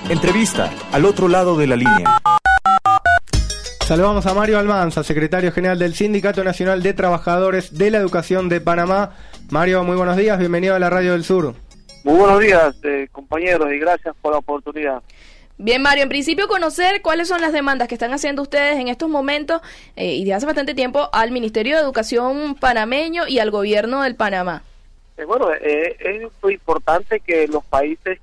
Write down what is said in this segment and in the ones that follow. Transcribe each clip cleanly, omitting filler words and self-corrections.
Entrevista al otro lado de la línea. Saludamos a Mario Almanza, secretario general del Sindicato Nacional de Trabajadores de la Educación de Panamá. Mario, muy buenos días, bienvenido a la Radio del Sur. Muy buenos días, compañeros, y gracias por la oportunidad. Bien, Mario, en principio conocer cuáles son las demandas que están haciendo ustedes en estos momentos y de hace bastante tiempo al Ministerio de Educación panameño y al gobierno del Panamá. Bueno, es muy importante que los países,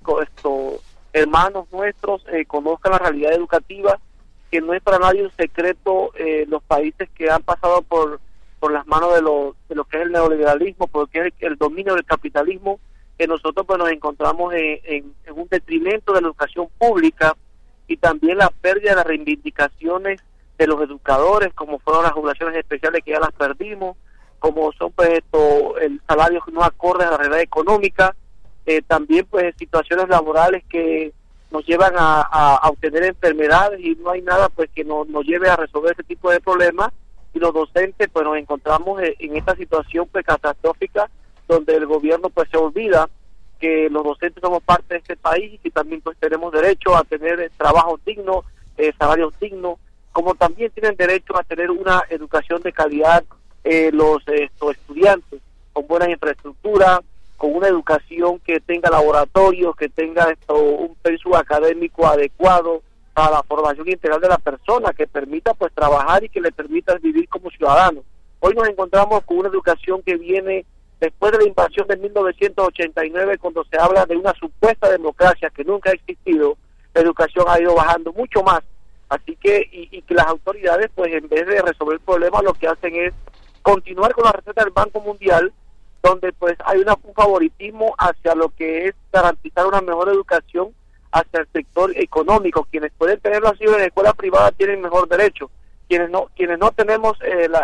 hermanos nuestros, conozcan la realidad educativa, que no es para nadie un secreto los países que han pasado por las manos de lo que es el neoliberalismo, porque es el dominio del capitalismo, que nosotros pues nos encontramos en un detrimento de la educación pública y también la pérdida de las reivindicaciones de los educadores, como fueron las jubilaciones especiales que ya las perdimos, como son pues el salario no acorde a la realidad económica, también pues situaciones laborales que nos llevan a obtener enfermedades y no hay nada pues que nos lleve a resolver ese tipo de problemas, y los docentes pues nos encontramos en esta situación pues catastrófica, donde el gobierno pues se olvida que los docentes somos parte de este país y que también pues tenemos derecho a tener trabajo digno, salarios dignos, como también tienen derecho a tener una educación de calidad los estudiantes, con buena infraestructura, con una educación que tenga laboratorios, que tenga un pensum académico adecuado para la formación integral de la persona, que permita pues trabajar y que le permita vivir como ciudadano. Hoy nos encontramos con una educación que viene después de la invasión de 1989, cuando se habla de una supuesta democracia que nunca ha existido. La educación ha ido bajando mucho más, así que y que las autoridades pues en vez de resolver el problema lo que hacen es continuar con la receta del Banco Mundial, donde pues hay un favoritismo hacia lo que es garantizar una mejor educación hacia el sector económico. Quienes pueden tenerlo así en la escuela privada tienen mejor derecho, quienes no tenemos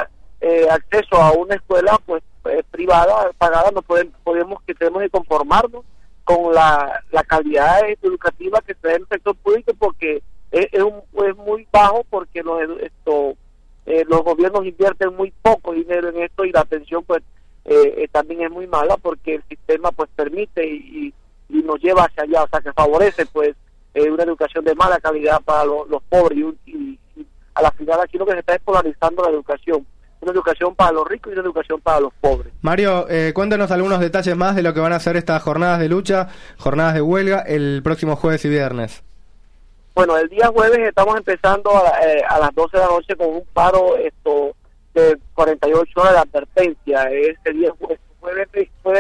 acceso a una escuela pues privada, pagada, tenemos que conformarnos con la calidad educativa que se da en el sector público, porque es muy bajo, porque los gobiernos invierten muy poco dinero en esto y la atención pues también es muy mala, porque el sistema pues permite y nos lleva hacia allá, o sea que favorece pues una educación de mala calidad para los pobres y a la final aquí lo que se está es polarizando la educación, una educación para los ricos y una educación para los pobres. Mario, cuéntanos algunos detalles más de lo que van a ser estas jornadas de lucha, jornadas de huelga el próximo jueves y viernes. Bueno, el día jueves estamos empezando a las 12 de la noche con un paro de 48 horas de advertencia. Este día jueves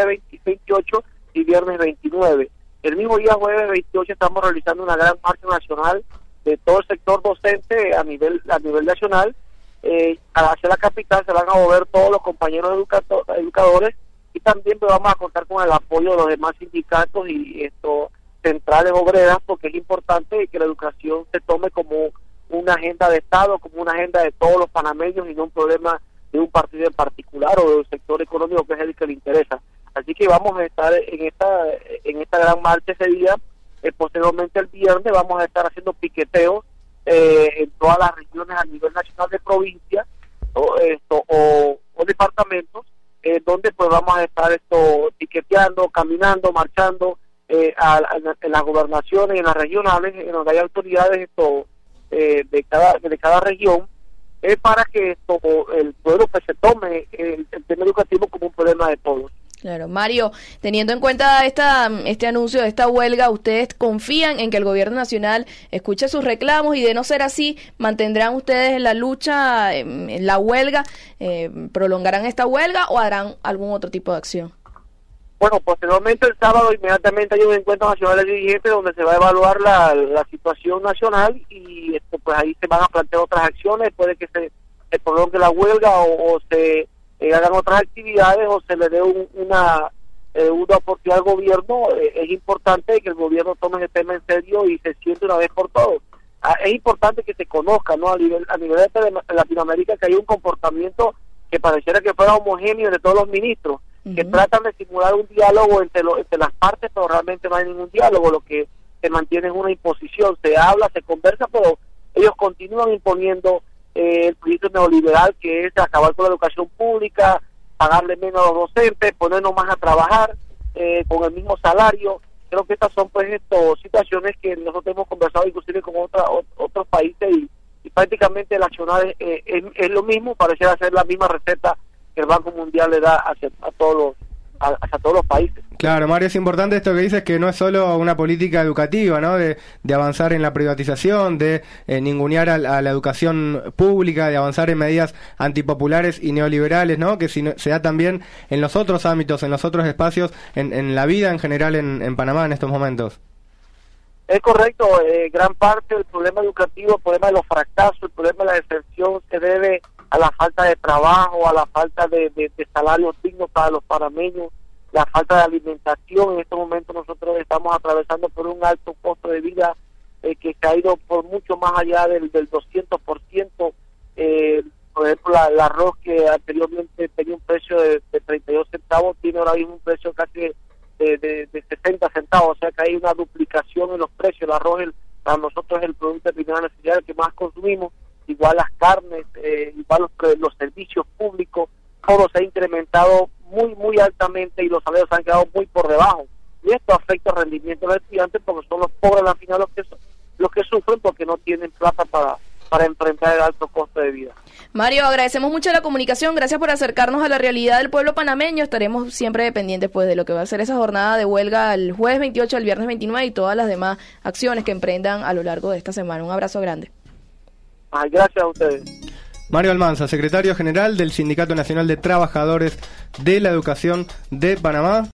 28 y viernes 29. El mismo día jueves 28 estamos realizando una gran marcha nacional de todo el sector docente a nivel nacional. Hacia la capital se van a mover todos los compañeros educadores, y también vamos a contar con el apoyo de los demás sindicatos y centrales obreras, porque es importante que la educación se tome como una agenda de Estado, como una agenda de todos los panameños y no un problema de un partido en particular o del sector económico que es el que le interesa. Así que vamos a estar en esta gran marcha ese día. Posteriormente el viernes vamos a estar haciendo piqueteos en todas las regiones a nivel nacional de provincia o departamentos, donde pues vamos a estar piqueteando, caminando, marchando en las gobernaciones y en las regionales, en donde hay autoridades de cada región, para que el pueblo pues se tome el tema educativo como un problema de todos. Claro, Mario, teniendo en cuenta este anuncio de esta huelga, ¿ustedes confían en que el gobierno nacional escuche sus reclamos y, de no ser así, mantendrán ustedes la lucha, en la huelga, prolongarán esta huelga o harán algún otro tipo de acción? Bueno, posteriormente el sábado inmediatamente hay un encuentro nacional de dirigentes donde se va a evaluar la situación nacional y pues ahí se van a plantear otras acciones. Puede que se prolongue la huelga o se hagan otras actividades o se le dé una oportunidad al gobierno. Es importante que el gobierno tome el tema en serio y se siente una vez por todas. Es importante que se conozca, ¿no? A nivel de Latinoamérica, que hay un comportamiento que pareciera que fuera homogéneo de todos los ministros, que tratan de simular un diálogo entre las partes, pero realmente no hay ningún diálogo. Lo que se mantiene es una imposición. Se habla, se conversa, pero ellos continúan imponiendo el proyecto neoliberal, que es acabar con la educación pública, pagarle menos a los docentes, ponernos más a trabajar con el mismo salario, creo que estas son pues situaciones que nosotros hemos conversado inclusive con otros países y prácticamente el accionar es lo mismo, pareciera ser la misma receta que el Banco Mundial le da hacia todos los países. Claro, Mario, es importante esto que dices, que no es solo una política educativa, ¿no? De avanzar en la privatización, de ningunear a la educación pública, de avanzar en medidas antipopulares y neoliberales, ¿no? Que se da también en los otros ámbitos, en los otros espacios, en la vida en general en Panamá en estos momentos. Es correcto, gran parte del problema educativo, el problema de los fracasos, el problema de la deserción se debe a la falta de trabajo, a la falta de salarios dignos para los panameños, la falta de alimentación. En estos momentos nosotros estamos atravesando por un alto costo de vida que se ha ido por mucho más allá del 200%. Por ejemplo, el arroz que anteriormente tenía un precio de 32 centavos, tiene ahora mismo un precio casi de 60 centavos, o sea que hay una duplicación en los precios. El arroz para nosotros es el producto de primera necesidad, el que más consumimos, igual las carnes, igual los servicios públicos, todo se ha incrementado muy altamente y los salarios han quedado muy por debajo, y esto afecta el rendimiento de los estudiantes porque son los pobres al final los que sufren porque no tienen plata para enfrentar el alto costo de vida. Mario, agradecemos mucho la comunicación, gracias por acercarnos a la realidad del pueblo panameño. Estaremos siempre pendientes pues de lo que va a ser esa jornada de huelga el jueves 28 al viernes 29 y todas las demás acciones que emprendan a lo largo de esta semana. Un abrazo grande. Gracias a ustedes. Mario Almanza, secretario general del Sindicato Nacional de Trabajadores de la Educación de Panamá.